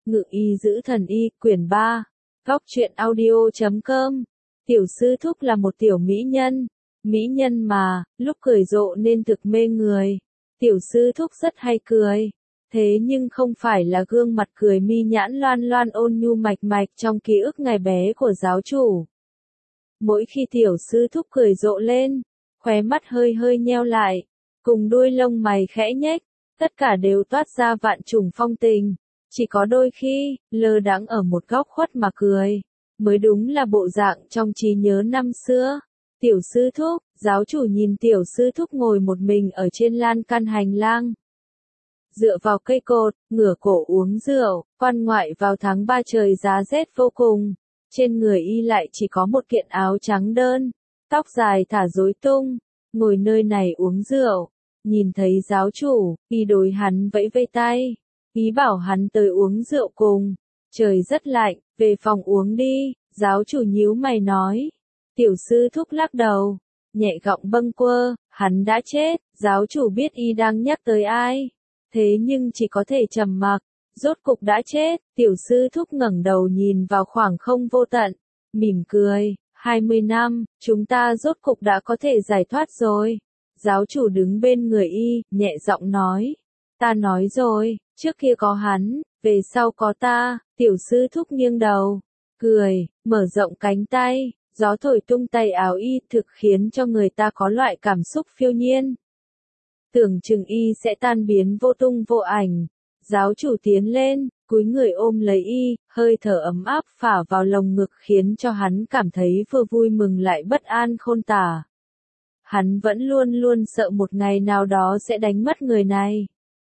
Ngự y giữ thần y, quyển 3, góc truyện audio.com. Tiểu sư thúc là một tiểu mỹ nhân. Mỹ nhân mà, lúc cười rộ nên thực mê người. Tiểu sư thúc rất hay cười. Thế nhưng không phải là gương mặt cười mi nhãn loan loan ôn nhu mạch mạch trong ký ức ngày bé của giáo chủ. Mỗi khi tiểu sư thúc cười rộ lên, khóe mắt hơi hơi nheo lại, cùng đuôi lông mày khẽ nhếch, tất cả đều toát ra vạn trùng phong tình. Chỉ có đôi khi, lơ đãng ở một góc khuất mà cười, mới đúng là bộ dạng trong trí nhớ năm xưa. Tiểu sư thúc, giáo chủ nhìn tiểu sư thúc ngồi một mình ở trên lan can hành lang. Dựa vào cây cột, ngửa cổ uống rượu, quan ngoại vào tháng 3 trời giá rét vô cùng. Trên người y lại chỉ có một kiện áo trắng đơn, tóc dài thả rối tung, ngồi nơi này uống rượu. Nhìn thấy giáo chủ, y đối hắn vẫy vây tay, ý bảo hắn tới uống rượu cùng. Trời rất lạnh, về phòng uống đi, giáo chủ nhíu mày nói. Tiểu sư thúc lắc đầu, nhẹ giọng bâng quơ, hắn đã chết. Giáo chủ biết y đang nhắc tới ai, thế nhưng chỉ có thể trầm mặc. Rốt cục đã chết. Tiểu sư thúc ngẩng đầu nhìn vào khoảng không vô tận, mỉm cười. 20 năm, chúng ta rốt cục đã có thể giải thoát rồi. Giáo chủ đứng bên người y, nhẹ giọng nói. Ta nói rồi, trước kia có hắn, về sau có ta. Tiểu sư thúc nghiêng đầu, cười, mở rộng cánh tay, gió thổi tung tay áo y thực khiến cho người ta có loại cảm xúc phiêu nhiên. Tưởng chừng y sẽ tan biến vô tung vô ảnh. Giáo chủ tiến lên, cúi người ôm lấy y, hơi thở ấm áp phả vào lồng ngực khiến cho hắn cảm thấy vừa vui mừng lại bất an khôn tả. Hắn vẫn luôn luôn sợ một ngày nào đó sẽ đánh mất người này.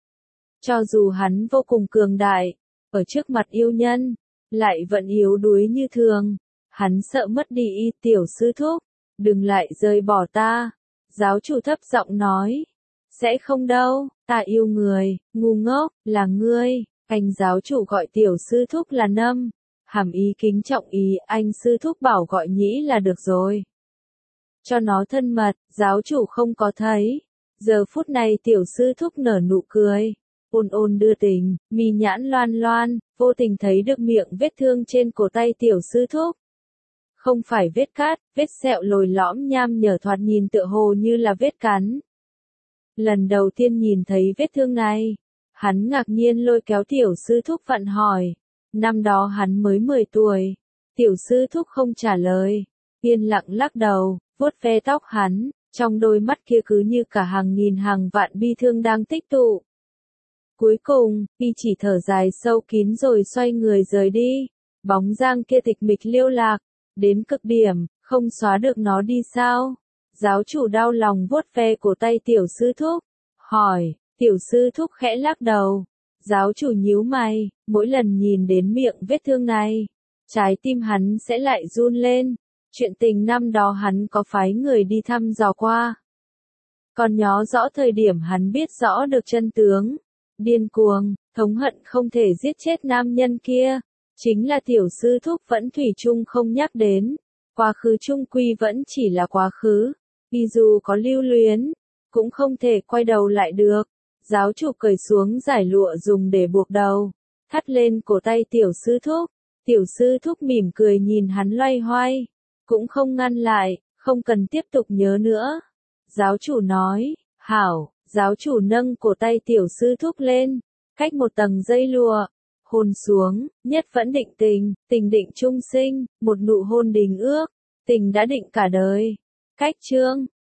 Cho dù hắn vô cùng cường đại, ở trước mặt yêu nhân, lại vẫn yếu đuối như thường. Hắn sợ mất đi y. Tiểu sư thúc, đừng lại rời bỏ ta. Giáo chủ thấp giọng nói. Sẽ không đâu, ta yêu người, ngu ngốc, là ngươi. Anh giáo chủ gọi tiểu sư thúc là Nâm, hàm ý kính trọng ý, anh sư thúc bảo gọi Nhĩ là được rồi. Cho nó thân mật, giáo chủ không có thấy. Giờ phút này tiểu sư thúc nở nụ cười, ôn ôn đưa tình, mi nhãn loan loan, vô tình thấy được miệng vết thương trên cổ tay tiểu sư thúc. Không phải vết cát, vết sẹo lồi lõm nham nhở thoạt nhìn tựa hồ như là vết cắn. Lần đầu tiên nhìn thấy vết thương này, hắn ngạc nhiên lôi kéo tiểu sư thúc vặn hỏi. Năm đó hắn mới 10 tuổi. Tiểu sư thúc không trả lời, yên lặng lắc đầu, vuốt ve tóc hắn, trong đôi mắt kia cứ như cả hàng nghìn hàng vạn bi thương đang tích tụ. Cuối cùng, y chỉ thở dài sâu kín rồi xoay người rời đi. Bóng dáng kia tịch mịch liêu lạc, đến cực điểm, không xóa được nó đi sao? Giáo chủ đau lòng vuốt ve cổ tay tiểu sư thúc, hỏi. Tiểu sư thúc khẽ lắc đầu. Giáo chủ nhíu mày, mỗi lần nhìn đến miệng vết thương này, trái tim hắn sẽ lại run lên. Chuyện tình năm đó hắn có phái người đi thăm dò qua. Còn nhớ rõ thời điểm hắn biết rõ được chân tướng. Điên cuồng, thống hận không thể giết chết nam nhân kia. Chính là tiểu sư thúc vẫn thủy chung không nhắc đến. Quá khứ chung quy vẫn chỉ là quá khứ. Vì dù có lưu luyến, cũng không thể quay đầu lại được. Giáo chủ cởi xuống giải lụa dùng để buộc đầu, thắt lên cổ tay tiểu sư thúc. Tiểu sư thúc mỉm cười nhìn hắn loay hoay, cũng không ngăn lại, không cần tiếp tục nhớ nữa. Giáo chủ nói, hảo. Giáo chủ nâng cổ tay tiểu sư thúc lên, cách một tầng dây lụa, hôn xuống. Nhất vẫn định tình, tình định chung sinh, một nụ hôn đình ước, tình đã định cả đời. Cách chương